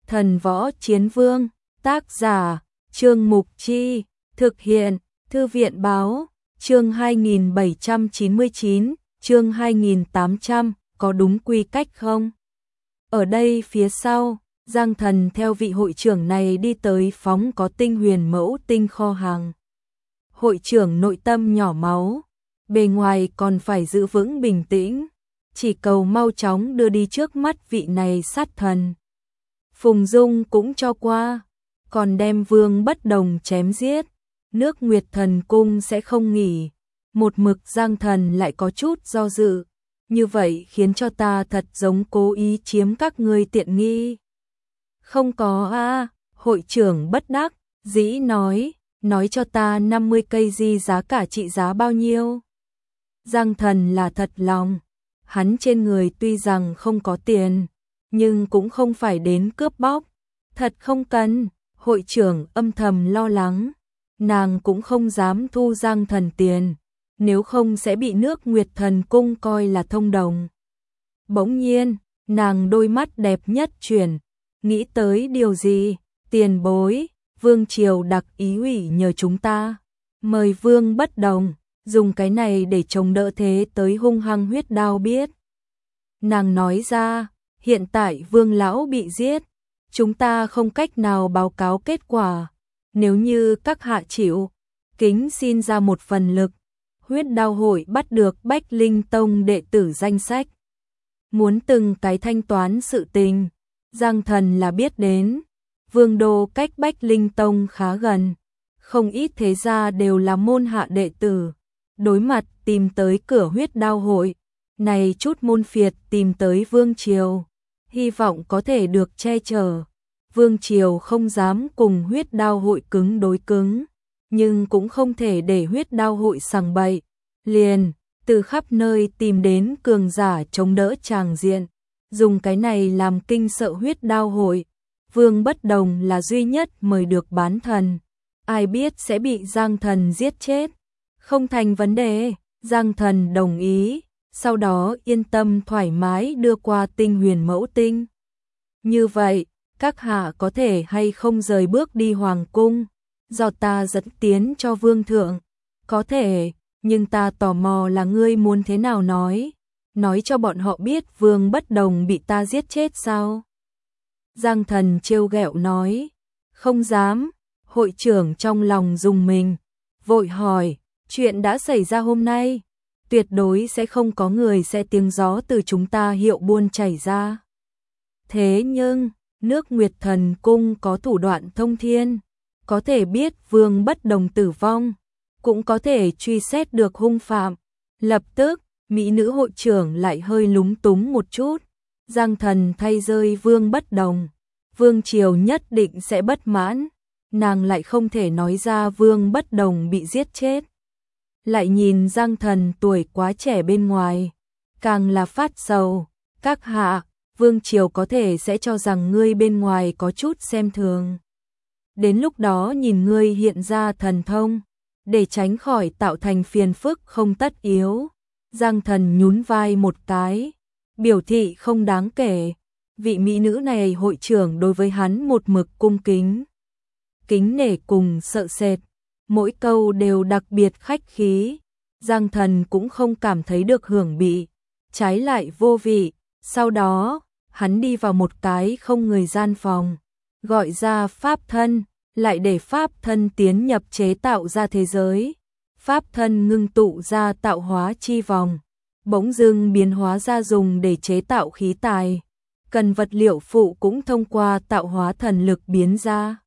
Thần Võ Chiến Vương, tác giả, Trương Mục Chi, thực hiện, Thư viện Báo, chương 2799, chương 2800, có đúng quy cách không? Ở đây phía sau, Giang Thần theo vị hội trưởng này đi tới phóng có tinh huyền mẫu tinh kho hàng. Hội trưởng nội tâm nhỏ máu, bề ngoài còn phải giữ vững bình tĩnh, chỉ cầu mau chóng đưa đi trước mắt vị này sát thần. Phùng Dung cũng cho qua, còn đem Vương Bất Đồng chém giết, nước Nguyệt Thần Cung sẽ không nghỉ. Một mực Giang Thần lại có chút do dự, như vậy khiến cho ta thật giống cố ý chiếm các ngươi tiện nghi. Không có a, hội trưởng bất đắc dĩ nói cho ta 50 cây di giá cả trị giá bao nhiêu. Giang Thần là thật lòng, hắn trên người tuy rằng không có tiền, nhưng cũng không phải đến cướp bóc, thật không cần. Hội trưởng âm thầm lo lắng, nàng cũng không dám thu Giang Thần tiền, nếu không sẽ bị nước Nguyệt Thần Cung coi là thông đồng. Bỗng nhiên, nàng đôi mắt đẹp nhất chuyển, nghĩ tới điều gì, tiền bối, Vương Triều đặc ý ủy nhờ chúng ta, mời Vương Bất Đồng, dùng cái này để chống đỡ thế tới hung hăng huyết đao biết. Nàng nói ra, hiện tại Vương Lão bị giết, chúng ta không cách nào báo cáo kết quả, nếu như các hạ chịu, kính xin ra một phần lực. Huyết đao hội bắt được Bách Linh Tông đệ tử danh sách. Muốn từng cái thanh toán sự tình, Giang Thần là biết đến, Vương Đô cách Bách Linh Tông khá gần, không ít thế gia đều là môn hạ đệ tử, đối mặt tìm tới cửa huyết đao hội, này chút môn phiệt tìm tới Vương Triều, hy vọng có thể được che chở. Vương Triều không dám cùng huyết đao hội cứng đối cứng, nhưng cũng không thể để huyết đao hội sằng bậy, liền từ khắp nơi tìm đến cường giả chống đỡ tràng diện, dùng cái này làm kinh sợ huyết đao hội. Vương Bất Đồng là duy nhất mời được bán thần, ai biết sẽ bị Giang Thần giết chết. Không thành vấn đề, Giang Thần đồng ý, sau đó yên tâm thoải mái đưa qua tinh huyền mẫu tinh. Như vậy, các hạ có thể hay không rời bước đi hoàng cung, do ta dẫn tiến cho vương thượng. Có thể, nhưng ta tò mò là ngươi muốn thế nào nói cho bọn họ biết Vương Bất Đồng bị ta giết chết sao? Giang Thần trêu ghẹo nói, không dám. Hội trưởng trong lòng rùng mình, vội hỏi, chuyện đã xảy ra hôm nay, tuyệt đối sẽ không có người sẽ tiếng gió từ chúng ta hiệu buôn chảy ra. Thế nhưng, nước Nguyệt Thần Cung có thủ đoạn thông thiên, có thể biết Vương Bất Đồng tử vong, cũng có thể truy xét được hung phạm. Lập tức, mỹ nữ hội trưởng lại hơi lúng túng một chút. Giang Thần thay rơi Vương Bất Đồng, Vương Triều nhất định sẽ bất mãn, nàng lại không thể nói ra Vương Bất Đồng bị giết chết. Lại nhìn Giang Thần tuổi quá trẻ bên ngoài, càng là phát sầu. Các hạ, Vương Triều có thể sẽ cho rằng ngươi bên ngoài có chút xem thường. Đến lúc đó nhìn ngươi hiện ra thần thông, để tránh khỏi tạo thành phiền phức không tất yếu. Giang Thần nhún vai một cái, biểu thị không đáng kể. Vị mỹ nữ này hội trưởng đối với hắn một mực cung kính, kính nể cùng sợ sệt, mỗi câu đều đặc biệt khách khí. Giang Thần cũng không cảm thấy được hưởng bị, trái lại vô vị. Sau đó, hắn đi vào một cái không người gian phòng, gọi ra pháp thân, lại để pháp thân tiến nhập chế tạo ra thế giới. Pháp thân ngưng tụ ra tạo hóa chi vòng, bỗng dưng biến hóa ra dùng để chế tạo khí tài. Cần vật liệu phụ cũng thông qua tạo hóa thần lực biến ra.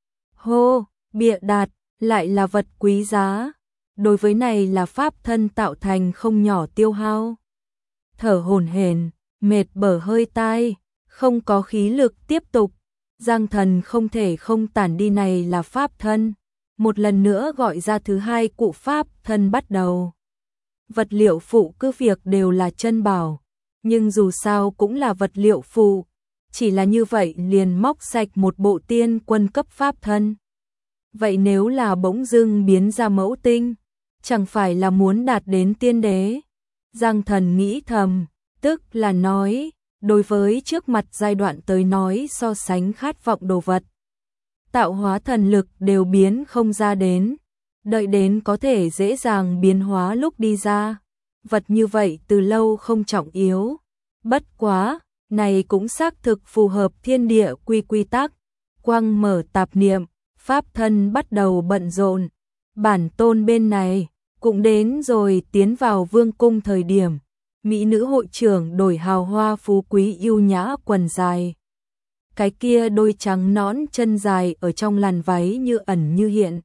Hô, bịa đặt, lại là vật quý giá. Đối với này là pháp thân tạo thành không nhỏ tiêu hao. Thở hổn hển, mệt bở hơi tai, không có khí lực tiếp tục. Giang Thần không thể không tản đi, này là pháp thân. Một lần nữa gọi ra thứ hai cụ pháp thân bắt đầu. Vật liệu phụ cứ việc đều là chân bảo, nhưng dù sao cũng là vật liệu phụ, chỉ là như vậy liền móc sạch một bộ tiên quân cấp pháp thân. Vậy nếu là bỗng dưng biến ra mẫu tinh, chẳng phải là muốn đạt đến tiên đế? Giang Thần nghĩ thầm, tức là nói, đối với trước mặt giai đoạn tới nói so sánh khát vọng đồ vật. Tạo hóa thần lực đều biến không ra đến, đợi đến có thể dễ dàng biến hóa lúc đi ra. Vật như vậy từ lâu không trọng yếu. Bất quá, này cũng xác thực phù hợp thiên địa quy tắc. Quang mở tạp niệm, pháp thân bắt đầu bận rộn. Bản tôn bên này cũng đến rồi, tiến vào vương cung thời điểm, mỹ nữ hội trưởng đổi hào hoa phú quý yêu nhã quần dài. Cái kia đôi trắng nõn chân dài ở trong làn váy như ẩn như hiện.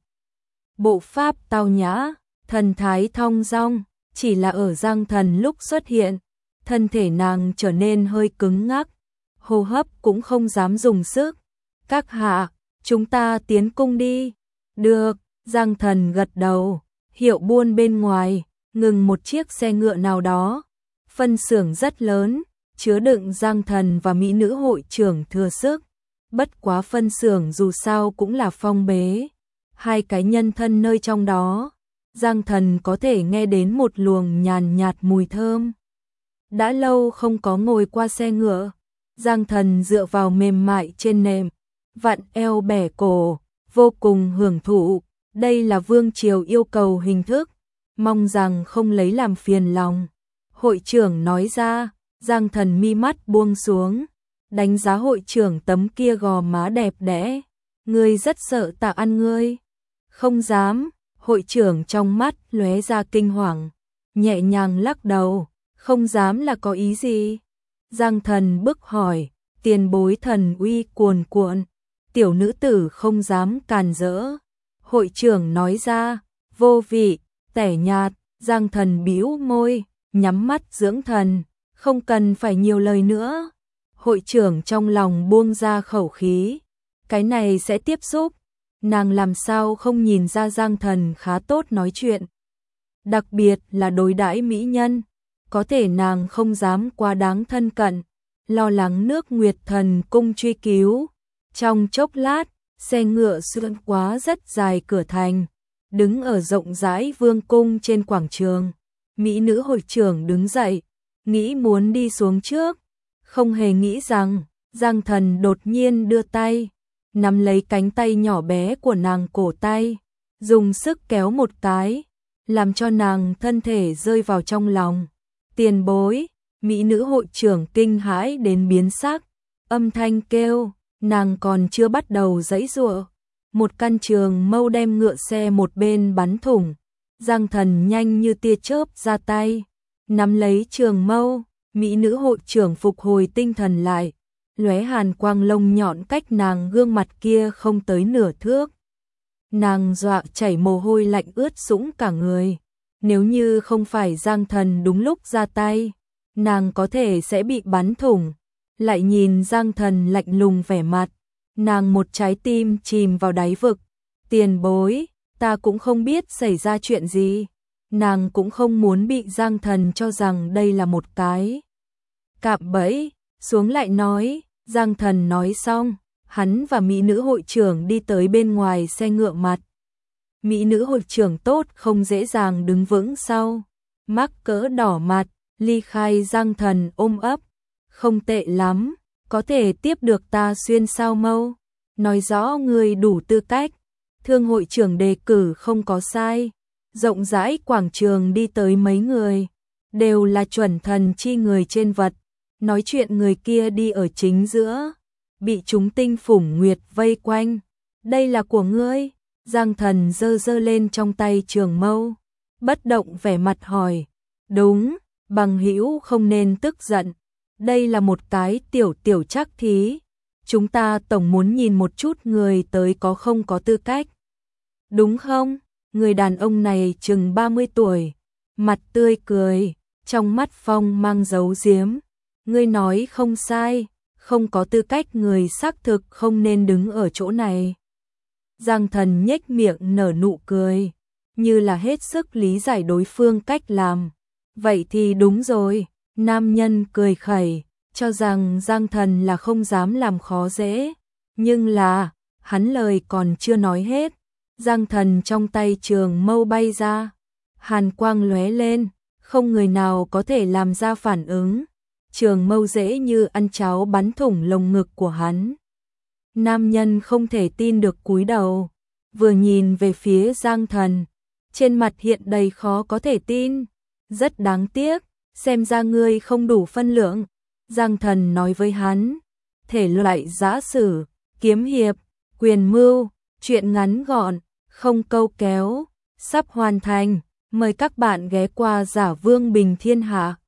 Bộ pháp tao nhã, thần thái thong dong, chỉ là ở Giang Thần lúc xuất hiện, thân thể nàng trở nên hơi cứng ngắc, hô hấp cũng không dám dùng sức. Các hạ, chúng ta tiến cung đi. Được, Giang Thần gật đầu, hiệu buôn bên ngoài, ngừng một chiếc xe ngựa nào đó. Phân xưởng rất lớn, chứa đựng Giang Thần và mỹ nữ hội trưởng thừa sức. Bất quá phân xưởng dù sao cũng là phong bế. Hai cái nhân thân nơi trong đó, Giang Thần có thể nghe đến một luồng nhàn nhạt mùi thơm. Đã lâu không có ngồi qua xe ngựa, Giang Thần dựa vào mềm mại trên nệm, vặn eo bẻ cổ, vô cùng hưởng thụ. Đây là vương triều yêu cầu hình thức, mong rằng không lấy làm phiền lòng. Hội trưởng nói ra. Giang Thần mi mắt buông xuống, đánh giá hội trưởng tấm kia gò má đẹp đẽ. Ngươi rất sợ ta ăn ngươi. Không dám. Hội trưởng trong mắt lóe ra kinh hoàng, nhẹ nhàng lắc đầu. Không dám là có ý gì? Giang Thần bức hỏi. Tiền bối thần uy cuồn cuộn, tiểu nữ tử không dám càn rỡ. Hội trưởng nói ra. Vô vị, tẻ nhạt. Giang Thần bĩu môi, nhắm mắt dưỡng thần. Không cần phải nhiều lời nữa. Hội trưởng trong lòng buông ra khẩu khí. Cái này sẽ tiếp xúc. Nàng làm sao không nhìn ra Giang Thần khá tốt nói chuyện. Đặc biệt là đối đãi mỹ nhân. Có thể nàng không dám quá đáng thân cận. Lo lắng nước Nguyệt Thần cung truy cứu. Trong chốc lát, xe ngựa xuyên quá rất dài cửa thành. Đứng ở rộng rãi vương cung trên quảng trường. Mỹ nữ hội trưởng đứng dậy, nghĩ muốn đi xuống trước, không hề nghĩ rằng Giang Thần đột nhiên đưa tay, nắm lấy cánh tay nhỏ bé của nàng cổ tay, dùng sức kéo một cái, làm cho nàng thân thể rơi vào trong lòng. Tiền bối, mỹ nữ hội trưởng kinh hãi đến biến sắc, âm thanh kêu, nàng còn chưa bắt đầu giãy giụa, một căn trường mâu đem ngựa xe một bên bắn thủng. Giang Thần nhanh như tia chớp ra tay, nắm lấy trường mâu, mỹ nữ hội trưởng phục hồi tinh thần lại, lóe hàn quang lông nhọn cách nàng gương mặt kia không tới nửa thước. Nàng dọa chảy mồ hôi lạnh ướt sũng cả người, nếu như không phải Giang Thần đúng lúc ra tay, nàng có thể sẽ bị bắn thủng. Lại nhìn Giang Thần lạnh lùng vẻ mặt, nàng một trái tim chìm vào đáy vực. Tiền bối, ta cũng không biết xảy ra chuyện gì. Nàng cũng không muốn bị Giang Thần cho rằng đây là một cái cạm bẫy. Xuống lại nói. Giang Thần nói xong, hắn và mỹ nữ hội trưởng đi tới bên ngoài xe ngựa mặt. Mỹ nữ hội trưởng tốt không dễ dàng đứng vững sau, mắc cỡ đỏ mặt, ly khai Giang Thần ôm ấp. Không tệ lắm, có thể tiếp được ta xuyên sao mâu, nói rõ người đủ tư cách. Thương hội trưởng đề cử không có sai. Rộng rãi quảng trường đi tới mấy người, đều là chuẩn thần chi người trên vật. Nói chuyện người kia đi ở chính giữa, bị chúng tinh phủng nguyệt vây quanh. Đây là của ngươi. Giang Thần giơ giơ lên trong tay trường mâu, bất động vẻ mặt hỏi. Đúng, bằng hữu không nên tức giận. Đây là một cái tiểu trắc thí. Chúng ta tổng muốn nhìn một chút người tới có không có tư cách. Đúng không? Người đàn ông này chừng 30 tuổi, mặt tươi cười, trong mắt phong mang dấu diếm. Ngươi nói không sai, không có tư cách người xác thực không nên đứng ở chỗ này. Giang Thần nhếch miệng nở nụ cười, như là hết sức lý giải đối phương cách làm. Vậy thì đúng rồi, nam nhân cười khẩy, cho rằng Giang Thần là không dám làm khó dễ. Nhưng là, hắn lời còn chưa nói hết. Giang Thần trong tay trường mâu bay ra, hàn quang lóe lên, không người nào có thể làm ra phản ứng. trường mâu dễ như ăn cháo bắn thủng lồng ngực của hắn. Nam nhân không thể tin được cúi đầu, vừa nhìn về phía Giang Thần, trên mặt hiện đầy khó có thể tin. Rất đáng tiếc, xem ra ngươi không đủ phân lượng. Giang Thần nói với hắn, thể loại giã sử, kiếm hiệp, quyền mưu, chuyện ngắn gọn, không câu kéo, sắp hoàn thành. Mời các bạn ghé qua Giả Vương Bình Thiên Hạ.